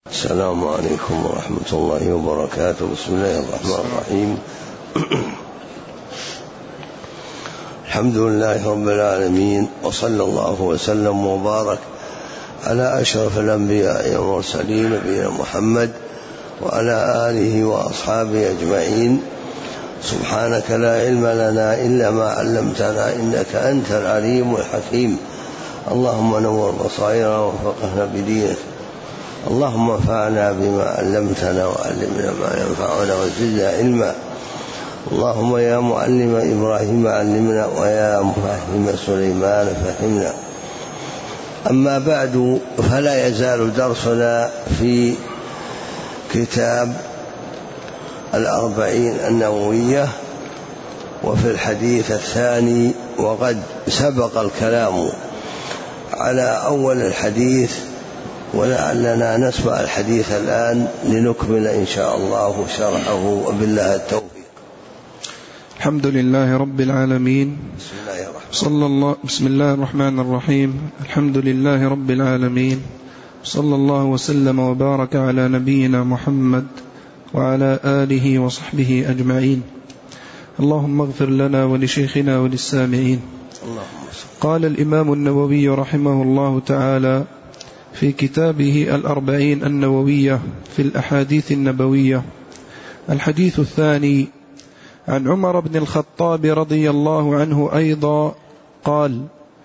السلام عليكم ورحمة الله وبركاته. بسم الله الرحمن الرحيم. الحمد لله رب العالمين، وصلى الله وسلم وبارك على أشرف الأنبياء والمرسلين نبينا محمد وعلى آله وأصحابه أجمعين. سبحانك لا علم لنا إلا ما علمتنا إنك أنت العليم الحكيم. اللهم نور بصائرنا وفقهنا بدينك. اللهم انفعنا بما علمتنا وعلمنا ما ينفعنا وزدنا علما. اللهم يا معلم إبراهيم علمنا ويا مفهم سليمان فهمنا. أما بعد، فلا يزال درسنا في كتاب الأربعين النووية وفي الحديث الثاني، وقد سبق الكلام على أول الحديث، ولعلنا نسمع الحديث الآن لنكمل إن شاء الله شرحه، وبالله التوفيق. الحمد لله رب العالمين. بسم الله الرحمن الرحيم. الحمد لله رب العالمين، صلى الله وسلم وبارك على نبينا محمد وعلى آله وصحبه أجمعين. اللهم اغفر لنا ولشيخنا وللسامعين. قال الإمام النووي رحمه الله تعالى في كتابه الأربعين النووية في الأحاديث النبوية: الحديث الثاني، عن عمر بن الخطاب رضي الله عنه أيضا قال: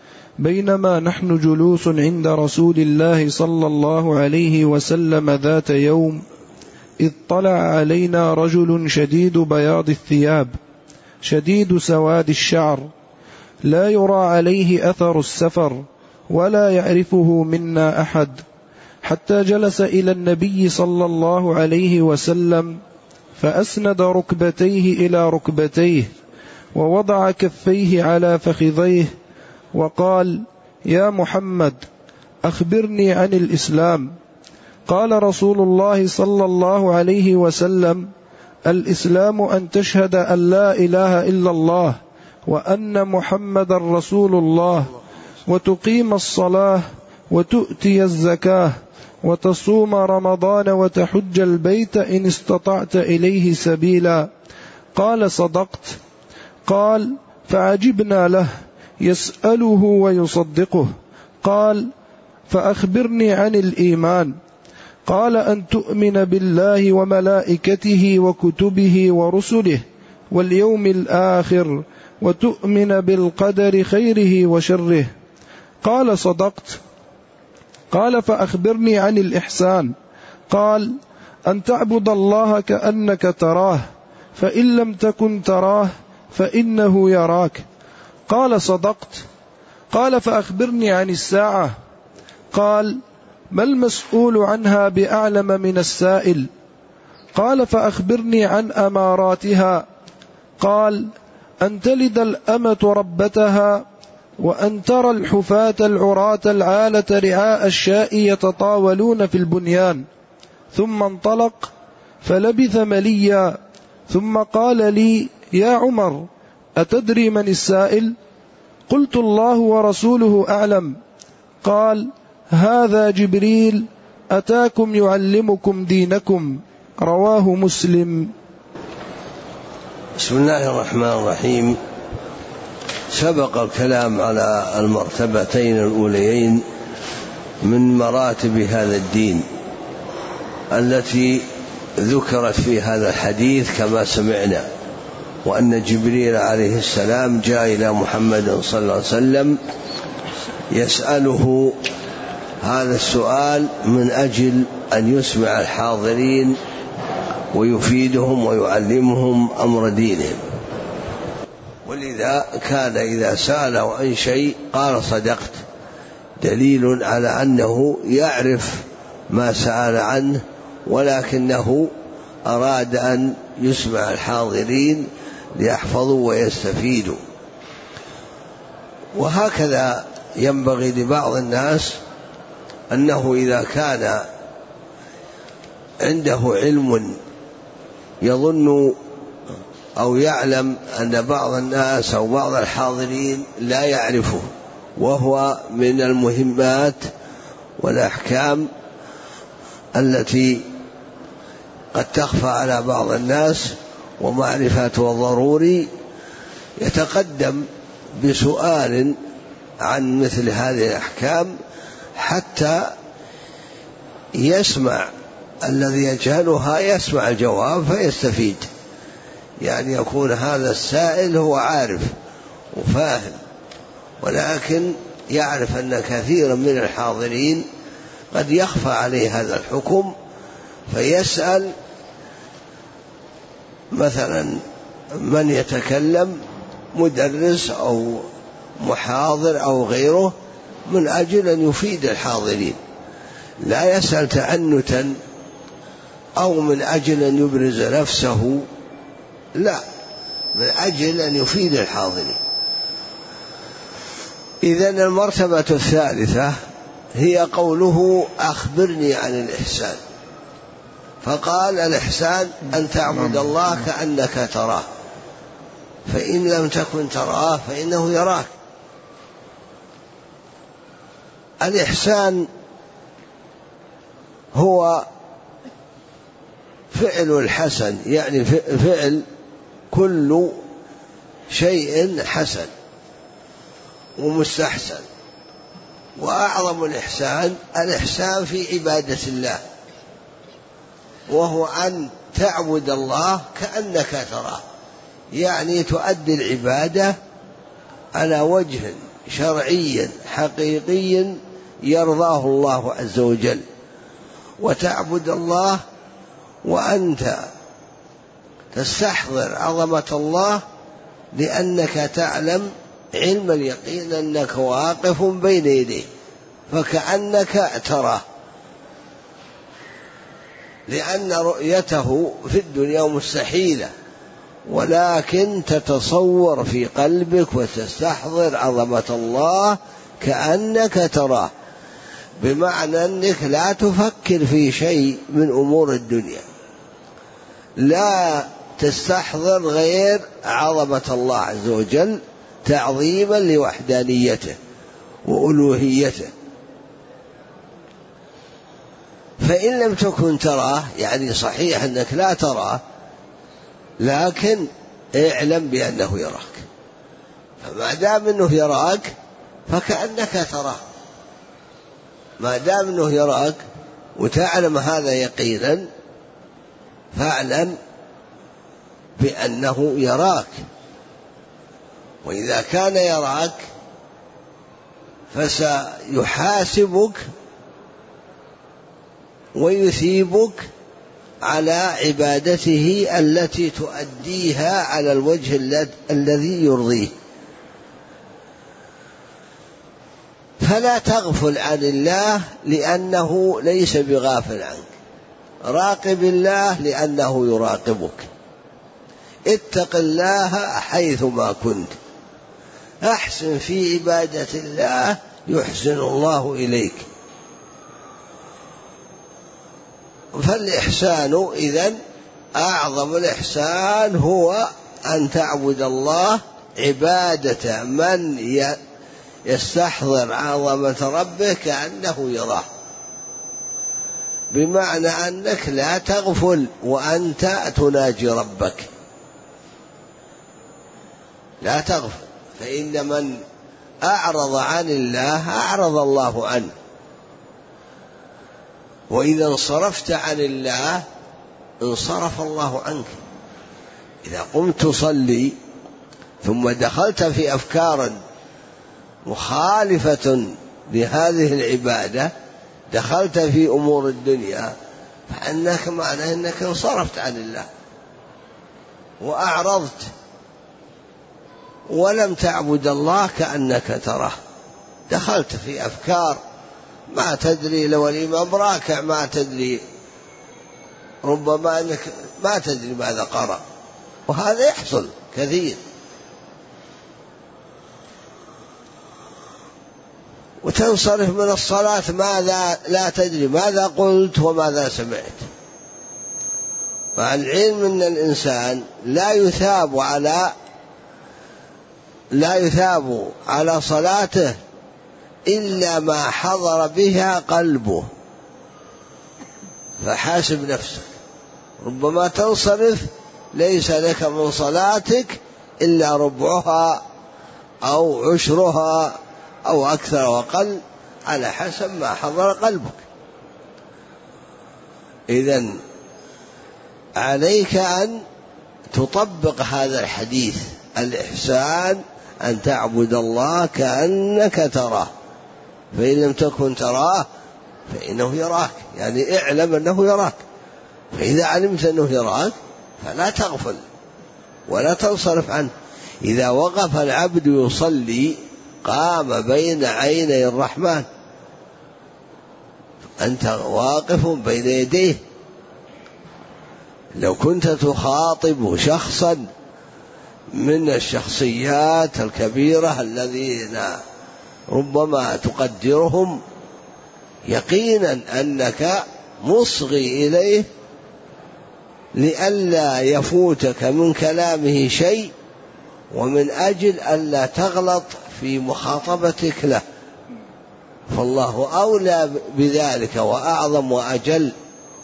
بينما نحن جلوس عند رسول الله صلى الله عليه وسلم ذات يوم، إذ طلع علينا رجل شديد بياض الثياب شديد سواد الشعر، لا يرى عليه أثر السفر ولا يعرفه منا أحد، حتى جلس إلى النبي صلى الله عليه وسلم فأسند ركبتيه إلى ركبتيه ووضع كفيه على فخذيه وقال: يا محمد، أخبرني عن الإسلام. قال رسول الله صلى الله عليه وسلم: الإسلام أن تشهد أن لا إله إلا الله وأن محمد رسول الله، وتقيم الصلاة، وتؤتي الزكاة، وتصوم رمضان، وتحج البيت إن استطعت إليه سبيلا. قال: صدقت. قال: فعجبنا له يسأله ويصدقه. قال: فأخبرني عن الإيمان. قال: أن تؤمن بالله وملائكته وكتبه ورسله واليوم الآخر، وتؤمن بالقدر خيره وشره. قال: صدقت. قال: فأخبرني عن الإحسان. قال: أن تعبد الله كأنك تراه، فإن لم تكن تراه فإنه يراك. قال: صدقت. قال: فأخبرني عن الساعة. قال: ما المسؤول عنها بأعلم من السائل. قال: فأخبرني عن أماراتها. قال: أن تلد الأمة ربتها، وأن ترى الحفاة العراة العالة رعاء الشاء يتطاولون في البنيان. ثم انطلق فلبث مليا، ثم قال لي: يا عمر، أتدري من السائل؟ قلت: الله ورسوله أعلم. قال: هذا جبريل أتاكم يعلمكم دينكم. رواه مسلم. بسم الله الرحمن الرحيم. سبق الكلام على المرتبتين الأوليين من مراتب هذا الدين التي ذكرت في هذا الحديث كما سمعنا، وأن جبريل عليه السلام جاء إلى محمد صلى الله عليه وسلم يسأله هذا السؤال من أجل أن يسمع الحاضرين ويفيدهم ويعلمهم أمر دينهم. ولذا كان إذا سأله عن شيء قال: صدقت، دليل على أنه يعرف ما سأل عنه، ولكنه أراد أن يسمع الحاضرين ليحفظوا ويستفيدوا. وهكذا ينبغي لبعض الناس أنه إذا كان عنده علم يظن أو يعلم أن بعض الناس أو بعض الحاضرين لا يعرفه، وهو من المهمات والأحكام التي قد تخفى على بعض الناس ومعرفتها ضروري، يتقدم بسؤال عن مثل هذه الأحكام حتى يسمع الذي يجهلها، يسمع الجواب فيستفيد، يعني يكون هذا السائل هو عارف وفاهم، ولكن يعرف أن كثيرا من الحاضرين قد يخفى عليه هذا الحكم، فيسأل مثلا من يتكلم، مدرس أو محاضر أو غيره، من أجل أن يفيد الحاضرين، لا يسأل تعنتا أو من أجل أن يبرز نفسه، لا، من أجل أن يفيد الحاضرين. إذن المرتبة الثالثة هي قوله أخبرني عن الإحسان، فقال الإحسان أن تعبد الله كأنك تراه، فإن لم تكن تراه فإنه يراك. الإحسان هو فعل الحسن، يعني فعل كل شيء حسن ومستحسن، وأعظم الإحسان في عبادة الله، وهو أن تعبد الله كأنك تراه، يعني تؤدي العبادة على وجه شرعي حقيقي يرضاه الله عز وجل، وتعبد الله وأنت تستحضر عظمة الله، لأنك تعلم علم اليقين أنك واقف بين يديه فكأنك تراه، لأن رؤيته في الدنيا مستحيلة، ولكن تتصور في قلبك وتستحضر عظمة الله كأنك تراه، بمعنى أنك لا تفكر في شيء من أمور الدنيا، لا تستحضر غير عظمة الله عز وجل تعظيما لوحدانيته وألوهيته. فإن لم تكن تراه، يعني صحيح أنك لا تراه، لكن اعلم بأنه يراك، فما دام أنه يراك فكأنك تراه، ما دام أنه يراك وتعلم هذا يقينا، فاعلم بأنه يراك. وإذا كان يراك فسيحاسبك ويثيبك على عبادته التي تؤديها على الوجه الذي يرضيه. فلا تغفل عن الله لأنه ليس بغافل عنك، راقب الله لأنه يراقبك، اتق الله حيثما كنت، أحسن في عبادة الله يحسن الله إليك. فالإحسان إذن أعظم الإحسان هو أن تعبد الله عبادة من يستحضر عظمة ربه كأنه يراه، بمعنى أنك لا تغفل وأنت تناجي ربك، لا تغفل، فإن من أعرض عن الله أعرض الله عنه، وإذا انصرفت عن الله انصرف الله عنك. إذا قمت تصلي ثم دخلت في أفكار مخالفة لهذه العبادة، دخلت في أمور الدنيا، فأنك معناه أنك انصرفت عن الله وأعرضت، ولم تعبد الله كأنك تراه، دخلت في أفكار ما تدري، لو الإمام راكع ما تدري، ربما أنك ما تدري ماذا قرأ، وهذا يحصل كثير. وتنصرف من الصلاة ماذا لا تدري ماذا قلت وماذا سمعت. مع العلم أن الإنسان لا يثاب على صلاته إلا ما حضر بها قلبه، فحاسب نفسك، ربما تنصرف ليس لك من صلاتك إلا ربعها أو عشرها أو أكثر وأقل على حسب ما حضر قلبك. إذن عليك أن تطبق هذا الحديث، الإحسان أن تعبد الله كأنك تراه، فإن لم تكن تراه فإنه يراك، يعني اعلم أنه يراك، فإذا علمت أنه يراك فلا تغفل ولا تنصرف عنه. إذا وقف العبد يصلي قام بين عيني الرحمن، أنت واقف بين يديه. لو كنت تخاطب شخصا من الشخصيات الكبيرة الذين ربما تقدرهم، يقينا أنك مصغي إليه لئلا يفوتك من كلامه شيء، ومن أجل ألا تغلط في مخاطبتك له، فالله أولى بذلك وأعظم وأجل.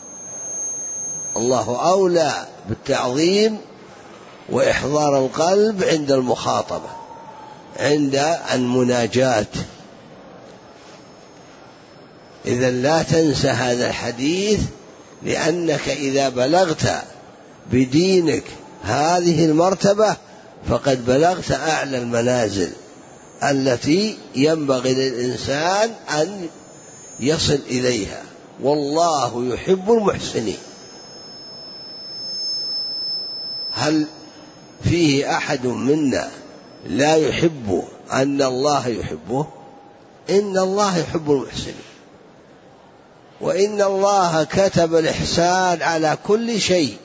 الله أولى بالتعظيم وإحضار القلب عند المخاطبة، عند المناجاة. إذن لا تنسى هذا الحديث، لأنك إذا بلغت بدينك هذه المرتبة فقد بلغت أعلى المنازل التي ينبغي للإنسان أن يصل إليها، والله يحب المحسنين. هل فيه أحد منا لا يحب أن الله يحبه؟ إن الله يحب المحسنين، وإن الله كتب الإحسان على كل شيء.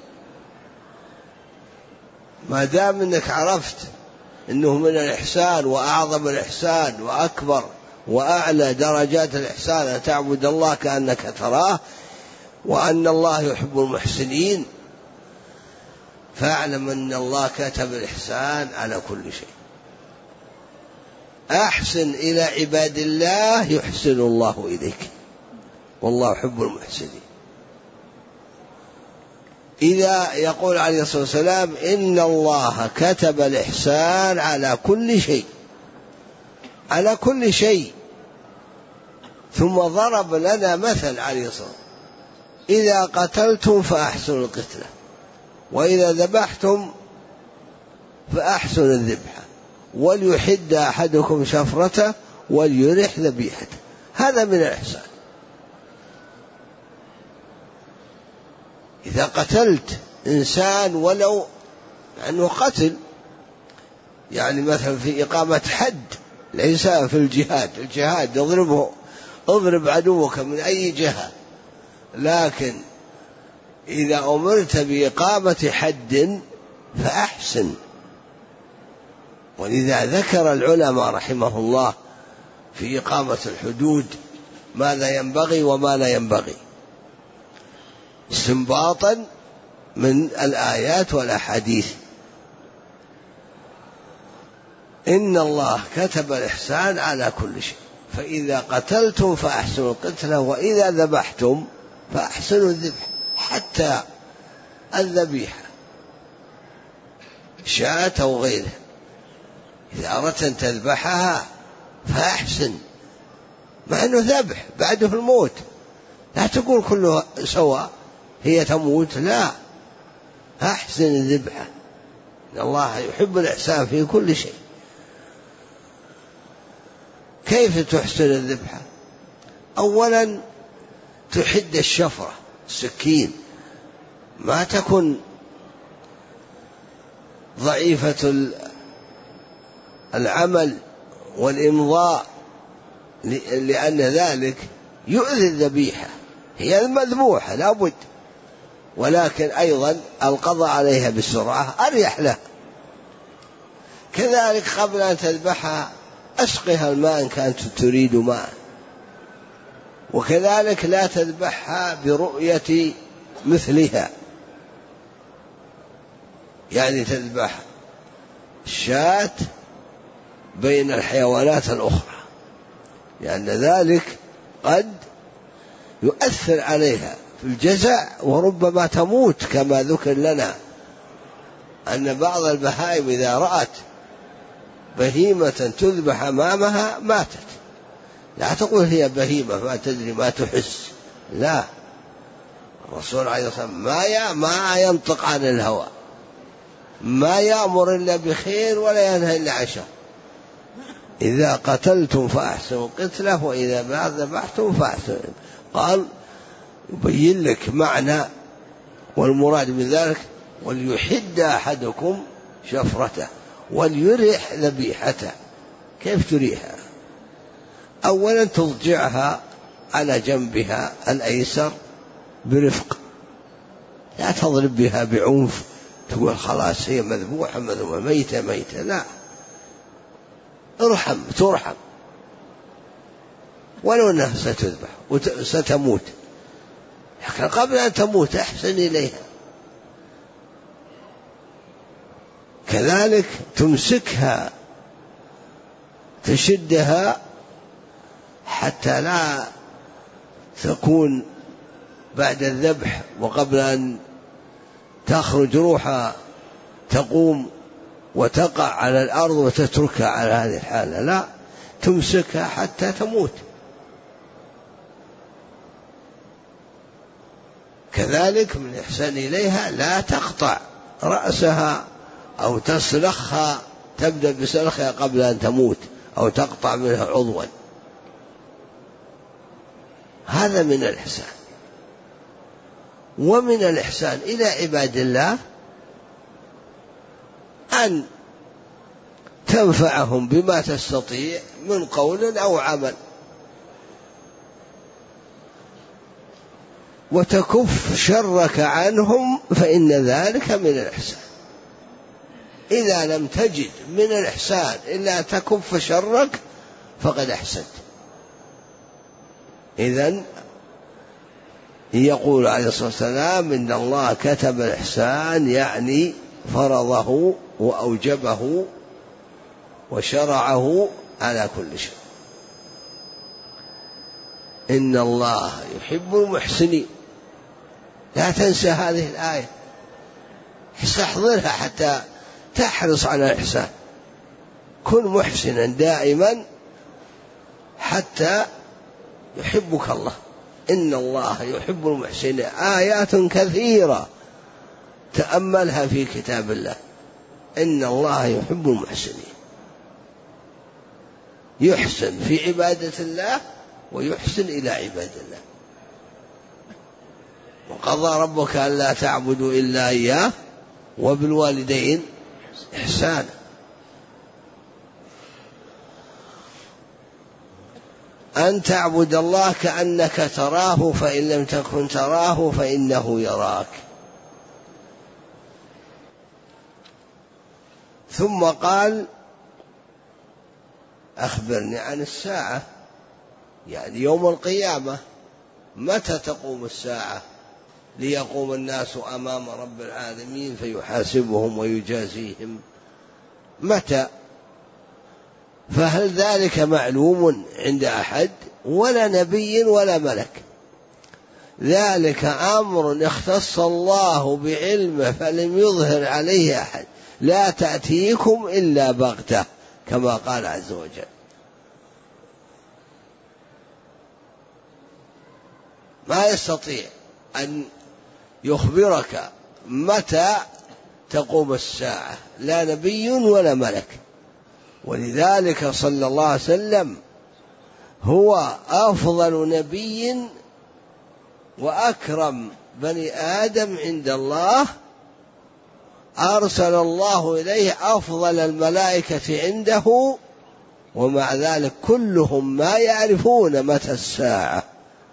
ما دام أنك عرفت أنه من الإحسان وأعظم الإحسان وأكبر وأعلى درجات الإحسان أن تعبد الله كأنك تراه، وأن الله يحب المحسنين، فاعلم أن الله كتب الإحسان على كل شيء. أحسن إلى عباد الله يحسن الله إليك، والله يحب المحسنين. إذا يقول عليه الصلاة والسلام إن الله كتب الإحسان على كل شيء، على كل شيء، ثم ضرب لنا مثل عليه الصلاة والسلام: إذا قتلتم فأحسنوا القتلة، وإذا ذبحتم فأحسنوا الذبحة، وليحد أحدكم شفرته وليرح ذبيحته. هذا من الإحسان. إذا قتلت إنسان ولو أنه قتل، يعني مثلا في إقامة حد، ليس في الجهاد اضرب عدوك من أي جهة، لكن إذا أمرت بإقامة حد فأحسن. ولذا ذكر العلماء رحمه الله في إقامة الحدود ماذا ينبغي وما لا ينبغي، استنباطا من الآيات والأحاديث. إن الله كتب الإحسان على كل شيء، فإذا قتلتم فأحسنوا القتلة، وإذا ذبحتم فأحسنوا الذبح، حتى الذبيحة شاة أو غيره، إذا أردت أن تذبحها فأحسن، مع أنه ذبح بعده الموت، لا تقول كله سواء هي تموت، لا، أحسن الذبحة. إن الله يحب الإحسان في كل شيء. كيف تحسن الذبحة؟ أولا تحد الشفرة، السكين، ما تكن ضعيفة العمل والإمضاء، لأن ذلك يؤذي الذبيحة، هي المذبوحة لابد، ولكن أيضا القضاء عليها بسرعة أريح له. كذلك قبل أن تذبحها أسقها الماء إن كانت تريد ماء، وكذلك لا تذبحها برؤية مثلها، يعني تذبح الشاة بين الحيوانات الأخرى، لأن ذلك قد يؤثر عليها في الجزع وربما تموت، كما ذكر لنا أن بعض البهائم إذا رأت بهيمة تذبح أمامها ماتت. لا تقول هي بهيمة ما تدري ما تحس، لا، الرسول عليه الصلاة والسلام ما ينطق عن الهوى، ما يأمر إلا بخير ولا ينهى إلا عن شر. إذا قتلتم فأحسنوا القتلة وإذا ذبحتم فأحسنوا. قال يبين لك معنى، والمراد من ذلك وليحد أحدكم شفرته وليرح ذبيحته. كيف تريحها؟ أولا تضجعها على جنبها الأيسر برفق، لا تضرب بها بعنف تقول خلاص هي مذبوحة ميتة، لا، ترحم ولو أنها ستذبح وستموت، لكن قبل أن تموت أحسن إليها. كذلك تمسكها تشدها حتى لا تكون بعد الذبح وقبل أن تخرج روحها تقوم وتقع على الأرض وتتركها على هذه الحالة، لا، تمسكها حتى تموت. كذلك من إحسان إليها لا تقطع رأسها أو تسلخها، تبدأ بسلخها قبل أن تموت أو تقطع منها عضوا. هذا من الإحسان. ومن الإحسان إلى عباد الله أن تنفعهم بما تستطيع من قول أو عمل، وتكف شرك عنهم، فإن ذلك من الإحسان. إذا لم تجد من الإحسان إلا تكف شرك فقد أحسنت. إذن يقول عليه الصلاة والسلام إن الله كتب الإحسان، يعني فرضه وأوجبه وشرعه على كل شيء. إن الله يحب المحسنين. لا تنسى هذه الآية، استحضرها حتى تحرص على الإحسان. كن محسنا دائما حتى يحبك الله. إن الله يحب المحسنين، آيات كثيرة تأملها في كتاب الله. إن الله يحب المحسنين، يحسن في عبادة الله ويحسن إلى عباد الله. وقضى ربك ألا تعبدوا إلا إياه وبالوالدين إحسانا. أن تعبد الله كأنك تراه فإن لم تكن تراه فإنه يراك. ثم قال أخبرني عن الساعة، يعني يوم القيامة، متى تقوم الساعة ليقوم الناس أمام رب العالمين فيحاسبهم ويجازيهم؟ متى؟ فهل ذلك معلوم عند أحد ولا نبي ولا ملك؟ ذلك أمر اختص الله بعلمه فلم يظهر عليه أحد، لا تأتيكم إلا بغتة، كما قال عز وجل. ما يستطيع أن يخبرك متى تقوم الساعة، لا نبي ولا ملك. ولذلك صلى الله عليه وسلم هو أفضل نبي وأكرم بني آدم عند الله، أرسل الله إليه أفضل الملائكة عنده، ومع ذلك كلهم ما يعرفون متى الساعة.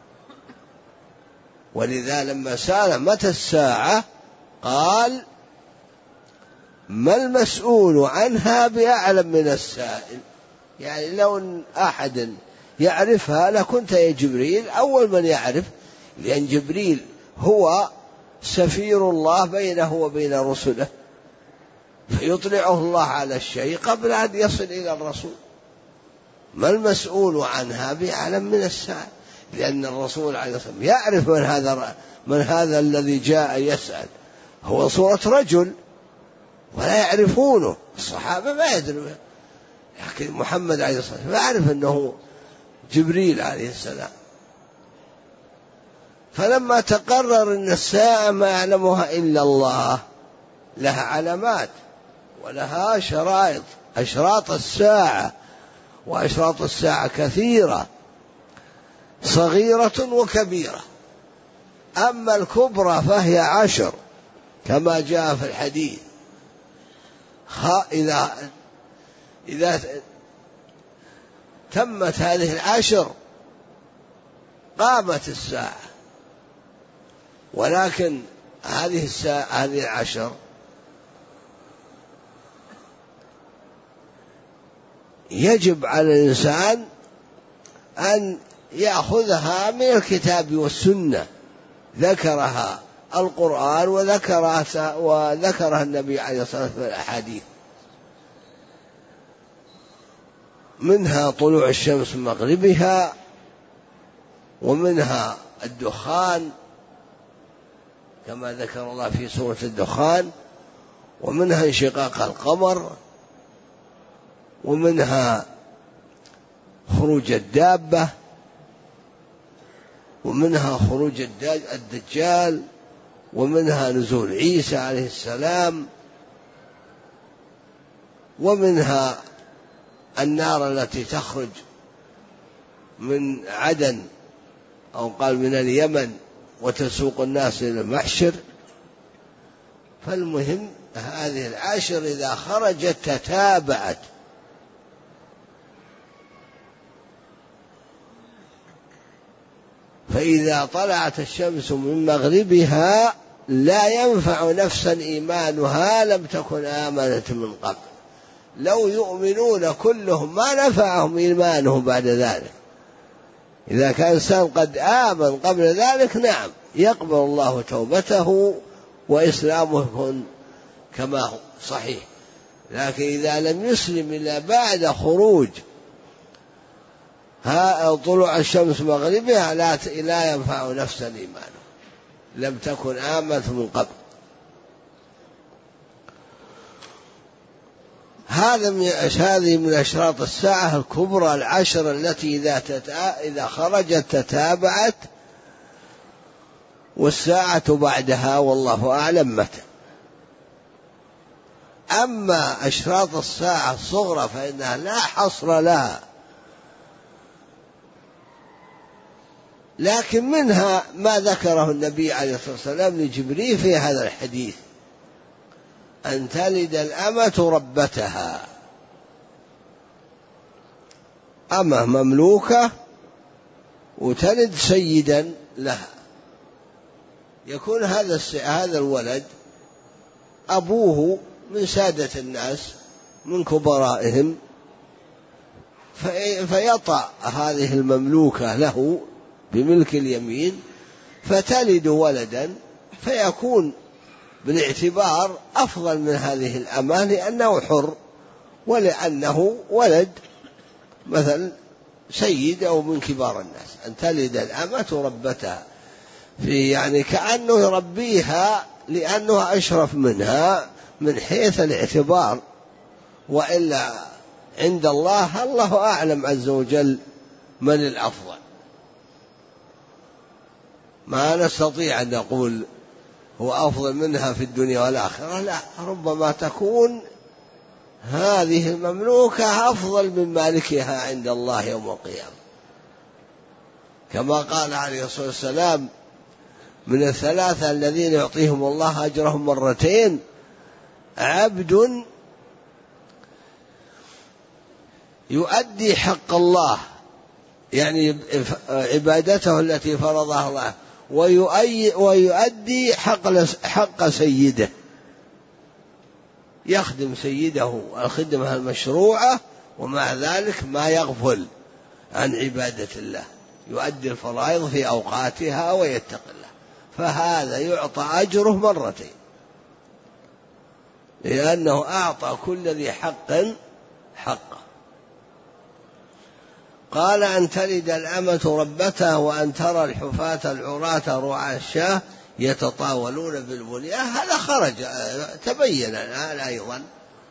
ولذا لما سأل متى الساعة قال ما المسؤول عنها بأعلم من السائل. يعني لو أن أحد يعرفها لكنت يا جبريل أول من يعرف، لأن جبريل هو سفير الله بينه وبين رسله، فيطلعه الله على الشيء قبل أن يصل إلى الرسول. ما المسؤول عنها بأعلم من السائل. لأن الرسول عليه الصلاة والسلام يعرف من هذا الذي جاء يسأل، هو صورة رجل ولا يعرفونه، الصحابة ما يدرون، لكن محمد عليه الصلاة والسلام يعرف أنه جبريل عليه السلام. فلما تقرر أن الساعة ما يعلمها إلا الله، لها علامات ولها شرائط، أشراط الساعة، وأشراط الساعة كثيرة صغيرة وكبيرة، أما الكبرى فهي 10 كما جاء في الحديث. إذا تمت هذه 10 قامت الساعة، ولكن هذه 10 يجب على الإنسان أن يأخذها من الكتاب والسنة، ذكرها القرآن وذكرها النبي عليه الصلاة والسلام في الأحاديث. منها طلوع الشمس من مغربها، ومنها الدخان كما ذكر الله في سورة الدخان، ومنها انشقاق القمر، ومنها خروج الدابة، ومنها خروج الدجال، ومنها نزول عيسى عليه السلام، ومنها النار التي تخرج من عدن أو قال من اليمن وتسوق الناس إلى المحشر. فالمهم هذه 10 إذا خرجت تتابعت، فإذا طلعت الشمس من مغربها لا ينفع نفسا إيمانها لم تكن آمنت من قبل. لو يؤمنون كلهم ما نفعهم إيمانهم بعد ذلك. إذا كان إنسان قد آمن قبل ذلك نعم يقبل الله توبته وإسلامه يكون كما هو صحيح، لكن إذا لم يسلم إلا بعد خروج طلوع الشمس مغربها لا ينفع نفسا إيمانه لم تكن آمنت من قبل. هذه من أشراط الساعة الكبرى 10 التي إذا خرجت تتابعت، والساعة بعدها والله أعلم متى. أما أشراط الساعة الصغرى فإنها لا حصر لها، لكن منها ما ذكره النبي عليه الصلاة والسلام لجبريل في هذا الحديث: أن تلد الأمة ربتها، أمة مملوكة وتلد سيدا لها، يكون هذا الولد أبوه من سادة الناس من كبرائهم، فيطأ هذه المملوكة له بملك اليمين فتلد ولدا، فيكون بالاعتبار أفضل من هذه الأمة لأنه حر ولأنه ولد مثل سيد أو من كبار الناس. أن تلد الأمة ربتها، يعني كأنه يربيها لأنه أشرف منها من حيث الاعتبار، وإلا عند الله أعلم عز وجل من الأفضل. ما نستطيع أن نقول هو أفضل منها في الدنيا والآخرة، لا، ربما تكون هذه المملوكة أفضل من مالكها عند الله يوم القيامة، كما قال عليه الصلاة والسلام: من الثلاثة الذين يعطيهم الله أجرهم مرتين: عبد يؤدي حق الله، يعني عبادته التي فرضها الله، ويؤدي حق سيده، يخدم سيده الخدمة المشروعة ومع ذلك ما يغفل عن عبادة الله، يؤدي الفرائض في أوقاتها ويتق الله، فهذا يعطى أجره مرتين، لأنه أعطى كل ذي حق حقه. قال أن تلد الأمة ربتها وأن ترى الحفاة العراة رعاة الشاة يتطاولون بالبنيان. هذا خرج تبين الآن أيضا،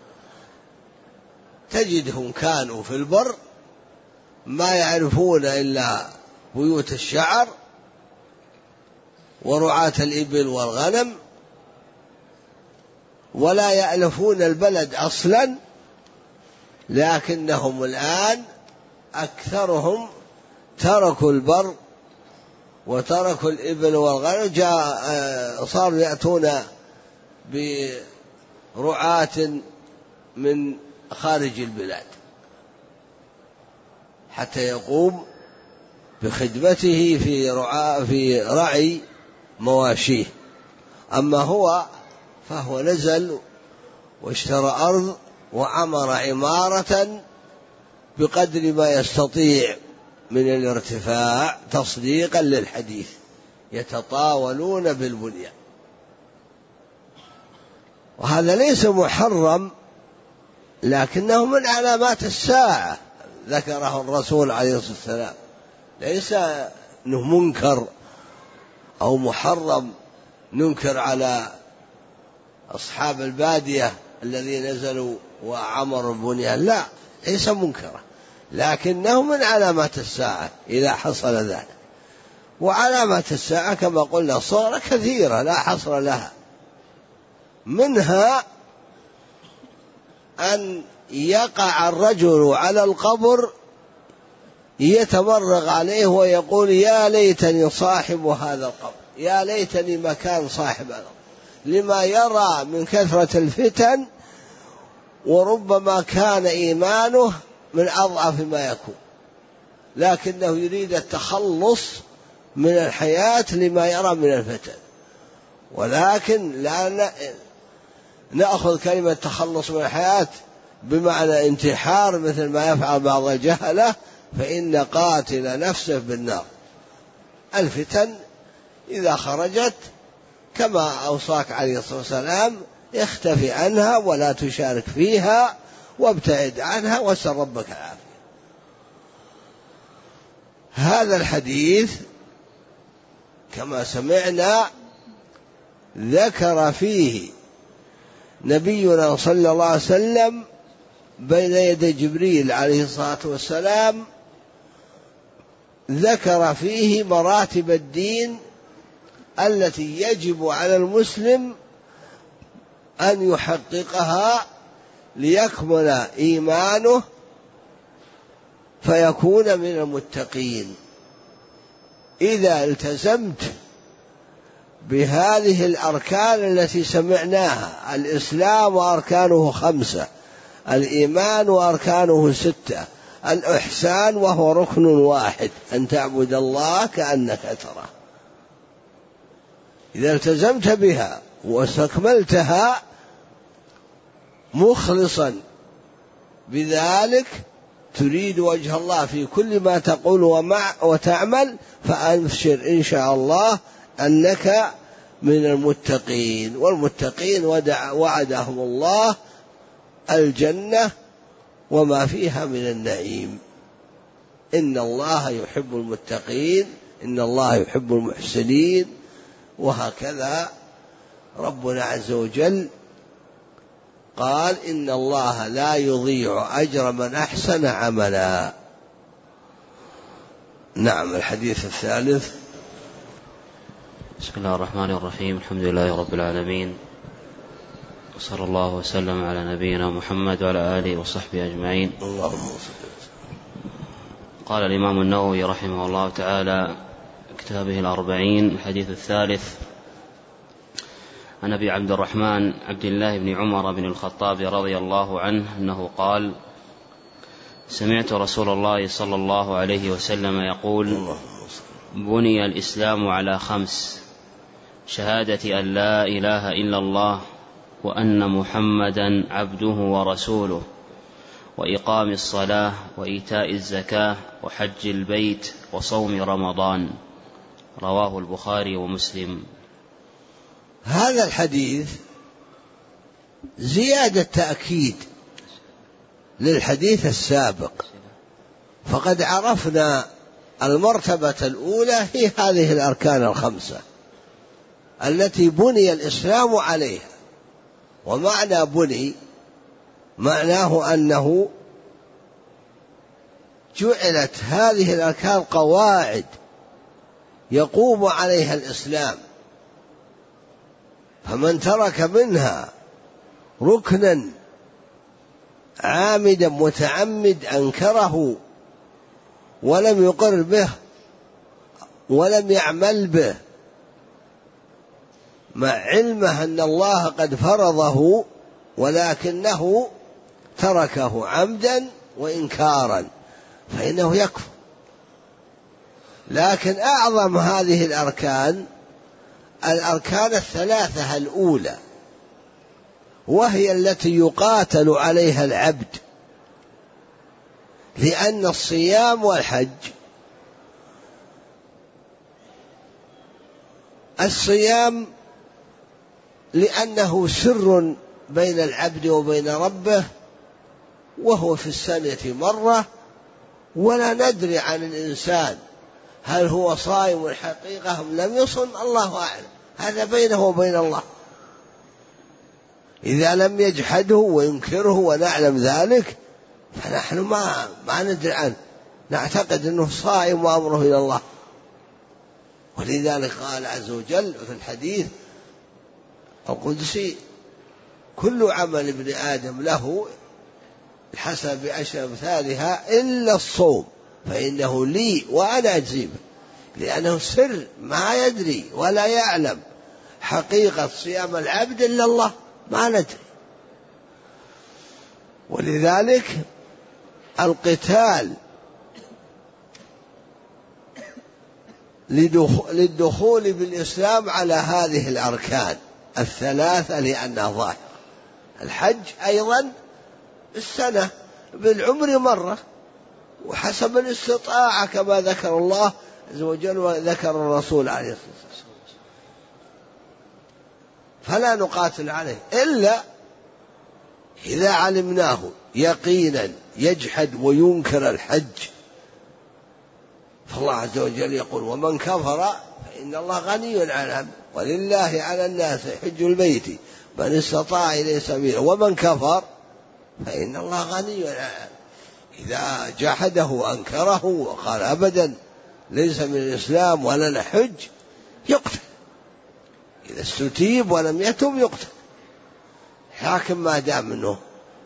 تجدهم كانوا في البر ما يعرفون إلا بيوت الشعر ورعاة الإبل والغنم، ولا يألفون البلد أصلا، لكنهم الآن أكثرهم تركوا البر وتركوا الإبل والغنم، صاروا يأتون برعاة من خارج البلاد حتى يقوم بخدمته في رعي مواشيه. أما هو فهو نزل واشترى أرض وعمر عمارة بقدر ما يستطيع من الارتفاع تصديقا للحديث، يتطاولون بالبنيان. وهذا ليس محرم، لكنه من علامات الساعة ذكره الرسول عليه الصلاة والسلام، ليس أنه منكر أو محرم ننكر على أصحاب البادية الذين نزلوا وعمروا البنيان، لا، ليس منكرا، لكنه من علامات الساعة إذا حصل ذلك. وعلامات الساعة كما قلنا صورة كثيرة لا حصر لها، منها أن يقع الرجل على القبر يتمرغ عليه ويقول يا ليتني صاحب هذا القبر، يا ليتني مكان صاحب هذا، لما يرى من كثرة الفتن، وربما كان إيمانه من أضعف ما يكون، لكنه يريد التخلص من الحياة لما يرى من الفتن. ولكن لا نأخذ كلمة تخلص من الحياة بمعنى انتحار مثل ما يفعل بعض الجهلة، فإن قاتل نفسه بالنار. الفتن إذا خرجت كما أوصاك عليه الصلاة والسلام اختفي عنها ولا تشارك فيها وابتعد عنها واسأل ربك العافية. هذا الحديث كما سمعنا ذكر فيه نبينا صلى الله عليه وسلم بين يدي جبريل عليه الصلاة والسلام، ذكر فيه مراتب الدين التي يجب على المسلم أن يحققها ليكمل إيمانه فيكون من المتقين. إذا التزمت بهذه الأركان التي سمعناها، الإسلام وأركانه 5، الإيمان وأركانه 6، الإحسان وهو ركن واحد أن تعبد الله كأنك تراه، إذا التزمت بها واستكملتها مخلصا بذلك تريد وجه الله في كل ما تقول وتعمل، فأبشر إن شاء الله أنك من المتقين. والمتقين وعدهم الله الجنة وما فيها من النعيم. إن الله يحب المتقين، إن الله يحب المحسنين. وهكذا ربنا عز وجل قال إن الله لا يضيع أجر من أحسن عملا. نعم. الحديث الثالث. بسم الله الرحمن الرحيم. الحمد لله رب العالمين، وصلى الله وسلم على نبينا محمد وعلى آله وصحبه أجمعين. اللهم صل. قال الإمام النووي رحمه الله تعالى كتابه 40 الحديث الثالث عن أبي عبد الرحمن عبد الله بن عمر بن الخطاب رضي الله عنه أنه قال: سمعت رسول الله صلى الله عليه وسلم يقول: بني الإسلام على 5: شهادة أن لا إله إلا الله وأن محمدا عبده ورسوله، وإقام الصلاة، وإيتاء الزكاة، وحج البيت، وصوم رمضان. رواه البخاري ومسلم. هذا الحديث زيادة تأكيد للحديث السابق، فقد عرفنا المرتبة الأولى هي هذه الأركان الخمسة التي بني الإسلام عليها. ومعنى بني معناه أنه جعلت هذه الأركان قواعد يقوم عليها الإسلام، فمن ترك منها ركنا عامدا متعمد أنكره ولم يقر به ولم يعمل به مع علمه أن الله قد فرضه ولكنه تركه عمدا وإنكارا فإنه يكفر. لكن أعظم هذه الأركان الثلاثة الأولى، وهي التي يقاتل عليها العبد، لأن الصيام والحج، الصيام لأنه سر بين العبد وبين ربه، وهو في السنة مرة، ولا ندري عن الإنسان هل هو صائم الحقيقة أم لم يصم، الله أعلم، هذا بينه وبين الله. إذا لم يجحده وينكره ونعلم ذلك فنحن ما ندري عنه، نعتقد أنه صائم وأمره إلى الله. ولذلك قال عز وجل في الحديث القدسي: كل عمل ابن آدم له الحسنة بعشر أمثالها إلا الصوم فإنه لي وأنا أجزي به، لأنه سر ما يدري ولا يعلم حقيقة صيام العبد إلا الله، ما ندري. ولذلك القتال للدخول بالإسلام على هذه الأركان الثلاثة لأنها ظاهرة. الحج أيضا السنة بالعمر مرة وحسب الاستطاعة كما ذكر الله عز وجل وذكر الرسول عليه الصلاة والسلام، فلا نقاتل عليه إلا إذا علمناه يقينا يجحد وينكر الحج. فالله عز وجل يقول: ومن كفر فإن الله غني عنه ولله على الناس حج البيت من استطاع إليه سبيلا ومن كفر فإن الله غني عنه. إذا جحده أنكره وقال أبدا ليس من الإسلام ولا الحج يقتل، إذا استتيب ولم يتب يقتل. حاكم ما دام منه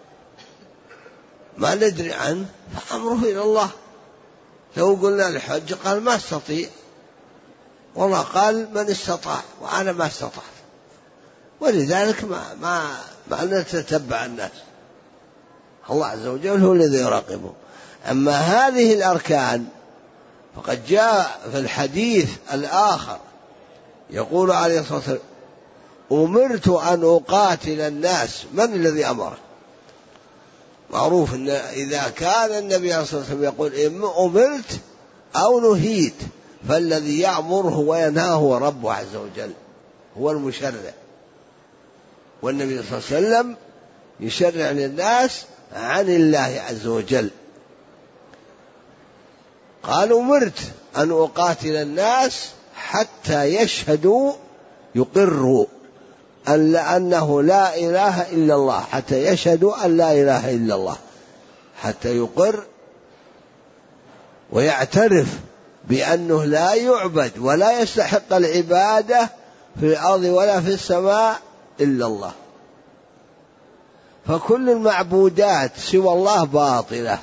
ما ندري عنه فأمره إلى الله. لو قلنا الحج قال ما استطيع، والله قال من استطاع وأنا ما استطعت، ولذلك ما نتتبع الناس، الله عز وجل هو الذي يراقبه. أما هذه الأركان فقد جاء في الحديث الآخر يقول عليه الصلاة والسلام: أمرت أن أقاتل الناس. من الذي أمره؟ معروف أن إذا كان النبي عليه الصلاة والسلام يقول أمرت أو نهيت فالذي يأمره وينهاه هو ربه عز وجل، هو المشرع. والنبي صلى الله عليه وسلم يشرع للناس عن الله عز وجل. قال: أمرت أن أقاتل الناس حتى يشهدوا يقروا أنه لا إله إلا الله، حتى يشهدوا أن لا إله إلا الله، حتى يقر ويعترف بأنه لا يعبد ولا يستحق العبادة في الأرض ولا في السماء إلا الله. فكل المعبودات سوى الله باطلة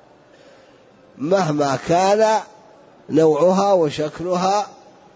مهما كان نوعها وشكلها،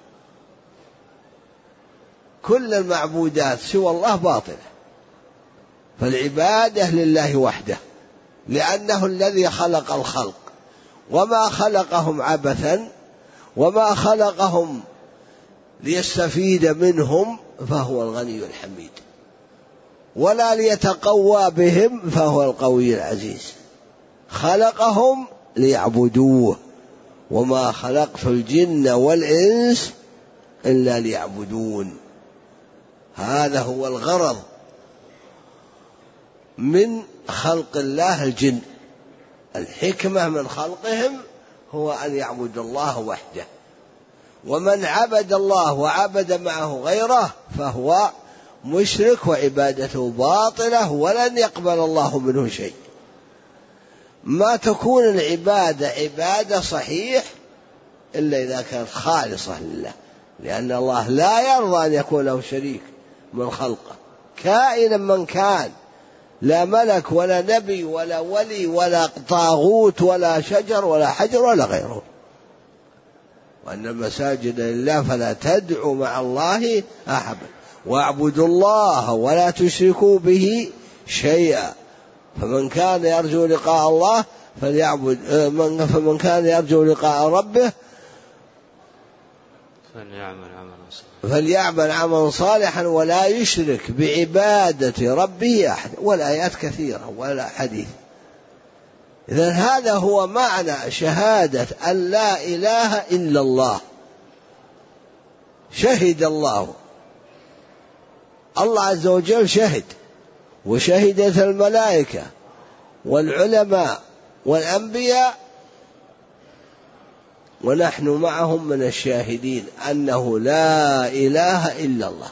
كل المعبودات سوى الله باطلة. فالعبادة لله وحده، لأنه الذي خلق الخلق وما خلقهم عبثا وما خلقهم ليستفيد منهم، فهو الغني الحميد، ولا ليتقوى بهم فهو القوي العزيز. خلقهم ليعبدوه وما خلقت الجن والإنس إلا ليعبدون. هذا هو الغرض من خلق الله الجن، الحكمة من خلقهم هو أن يعبدوا الله وحده، ومن عبد الله وعبد معه غيره فهو مشرك وعبادته باطلة ولن يقبل الله منه شيء. ما تكون العبادة عبادة صحيح إلا إذا كانت خالصة لله، لأن الله لا يرضى أن يكون له شريك من خلقه كائنا من كان، لا ملك ولا نبي ولا ولي ولا طاغوت ولا شجر ولا حجر ولا غيره. وأن المساجد لله فلا تدعوا مع الله أحدا واعبدوا الله ولا تشركوا به شيئا. فمن كان يرجو لقاء الله فمن كان يرجو لقاء ربه فليعمل عملا صالحا ولا يشرك بعبادة ربه أحد. والآيات كثيرة ولا حديث. إذن هذا هو معنى شهادة أن لا إله إلا الله. شهد الله عز وجل شهد، وشهدت الملائكة والعلماء والأنبياء، ونحن معهم من الشاهدين أنه لا إله إلا الله.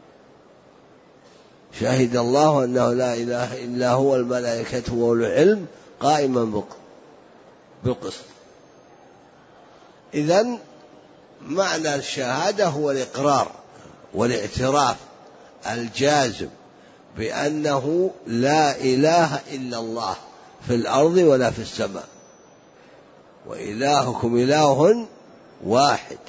شهد الله أنه لا إله إلا هو الملائكة وأولو العلم قائما بالقسط. إذن معنى الشهادة هو الإقرار والاعتراف الجازم بأنه لا إله إلا الله في الأرض ولا في السماء، وإلهكم إله واحد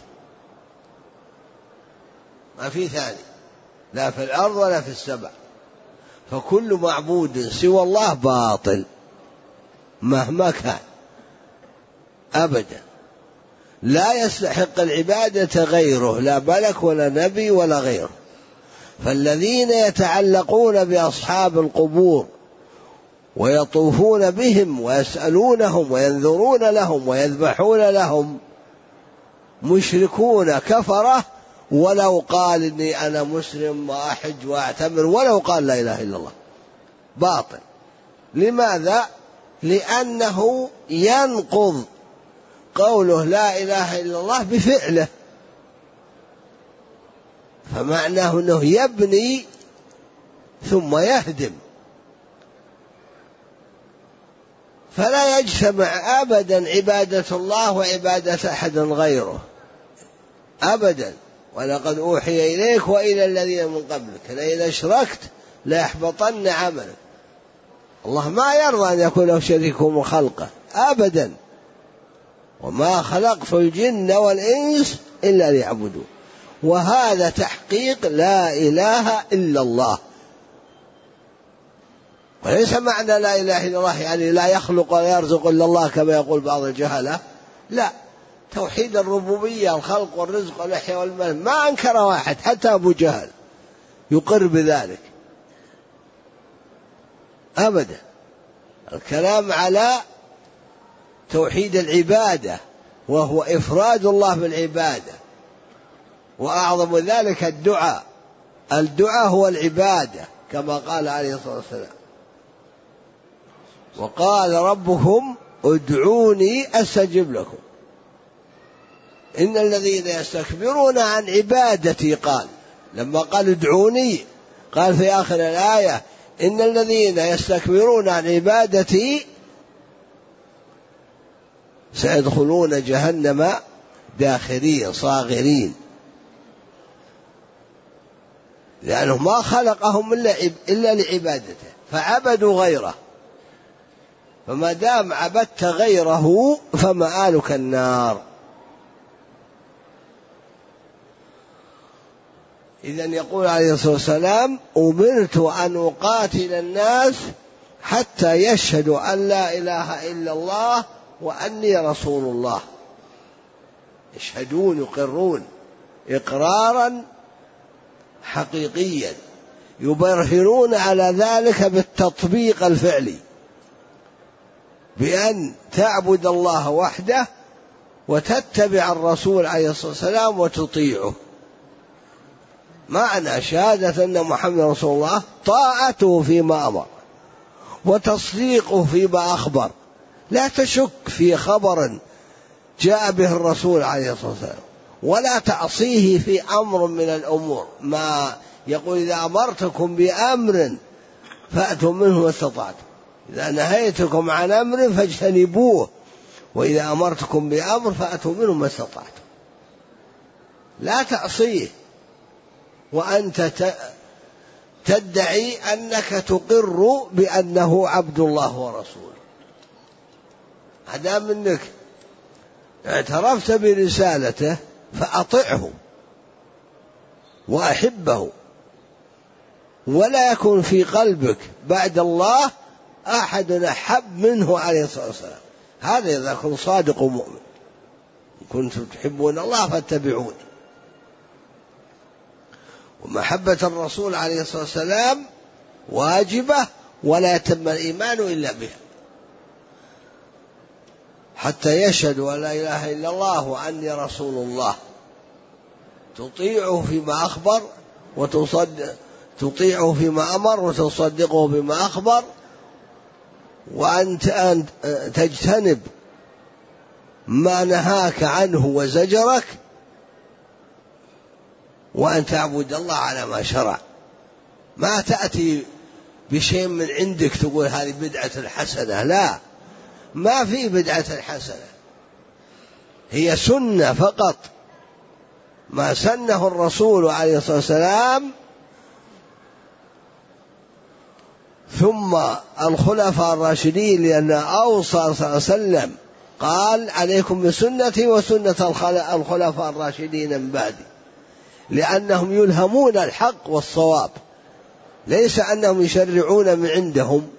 ما في ثاني، لا في الأرض ولا في السماء. فكل معبود سوى الله باطل مهما كان أبدا، لا يستحق العبادة غيره، لا ملك ولا نبي ولا غيره. فالذين يتعلقون بأصحاب القبور ويطوفون بهم ويسألونهم وينذرون لهم ويذبحون لهم مشركون كفرة، ولو قال إني أنا مسلم وأحج وأعتمر، ولو قال لا إله إلا الله، باطل. لماذا؟ لأنه ينقض قوله لا إله إلا الله بفعله، فمعناه أنه يبني ثم يهدم. فلا يجتمع أبدا عبادة الله وعبادة أحد غيره أبدا. ولقد أوحي إليك وإلى الذين من قبلك لئن أشركت ليحبطن عملك. الله ما يرضى أن يكون له شريك من خلقه أبدا. وما خلقت الجن والإنس إلا ليعبدون. وهذا تحقيق لا إله إلا الله. وليس معنى لا إله إلا الله يعني لا يخلق ولا يرزق إلا الله كما يقول بعض الجهلة، لا، توحيد الربوبية، الخلق والرزق والإحياء والممات ما أنكر واحد، حتى أبو جهل يقر بذلك أبدا. الكلام على توحيد العبادة، وهو إفراد الله بالعبادة، وأعظم ذلك الدعاء. الدعاء هو العبادة كما قال عليه الصلاة والسلام: وقال ربكم ادعوني أستجب لكم إن الذين يستكبرون عن عبادتي، قال لما قال ادعوني قال في آخر الآية إن الذين يستكبرون عن عبادتي سيدخلون جهنم داخرين صاغرين، لأنه ما خلقهم إلا لعبادته فعبدوا غيره. فما دام عبدت غيره فمآلك النار. إذن يقول عليه الصلاة والسلام: أمرت أن أقاتل الناس حتى يشهدوا أن لا إله إلا الله وأني رسول الله. يشهدون، يقرون إقرارا حقيقيا، يبرهنون على ذلك بالتطبيق الفعلي، بأن تعبد الله وحده وتتبع الرسول عليه الصلاة والسلام وتطيعه. معنى شهادة أن محمد رسول الله طاعته فيما أمر وتصديقه فيما أخبر، لا تشك في خبر جاء به الرسول عليه الصلاة والسلام، ولا تعصيه في أمر من الأمور. ما يقول إذا أمرتكم بأمر فأتوا منه ما استطعتم، إذا نهيتكم عن أمر فاجتنبوه، وإذا أمرتكم بأمر فأتوا منه ما استطعتم. لا تعصيه وأنت تدعي أنك تقر بأنه عبد الله ورسوله. هذا منك اعترفت برسالته فأطعه وأحبه، ولا يكون في قلبك بعد الله أحد أحب منه عليه الصلاة والسلام. هذا إذا كنت صادق مؤمن. إن كنتم تحبون الله فاتبعوني. ومحبة الرسول عليه الصلاة والسلام واجبة، ولا يتم الإيمان إلا بها، حتى يشهدوا أن لا إله إلا الله وأني رسول الله. تطيعه فيما أخبر تطيعه فيما أمر وتصدقه بما أخبر، وأنت تجتنب ما نهاك عنه وزجرك، وأن تعبد الله على ما شرع. ما تأتي بشيء من عندك تقول هذه بدعة حسنة، لا، ما في بدعة حسنة، هي سنة فقط، ما سنه الرسول عليه الصلاة والسلام ثم الخلفاء الراشدين، لأن أوصى صلى الله عليه وسلم قال عليكم بسنتي وسنة الخلفاء الراشدين من بعدي، لأنهم يلهمون الحق والصواب، ليس أنهم يشرعون من عندهم.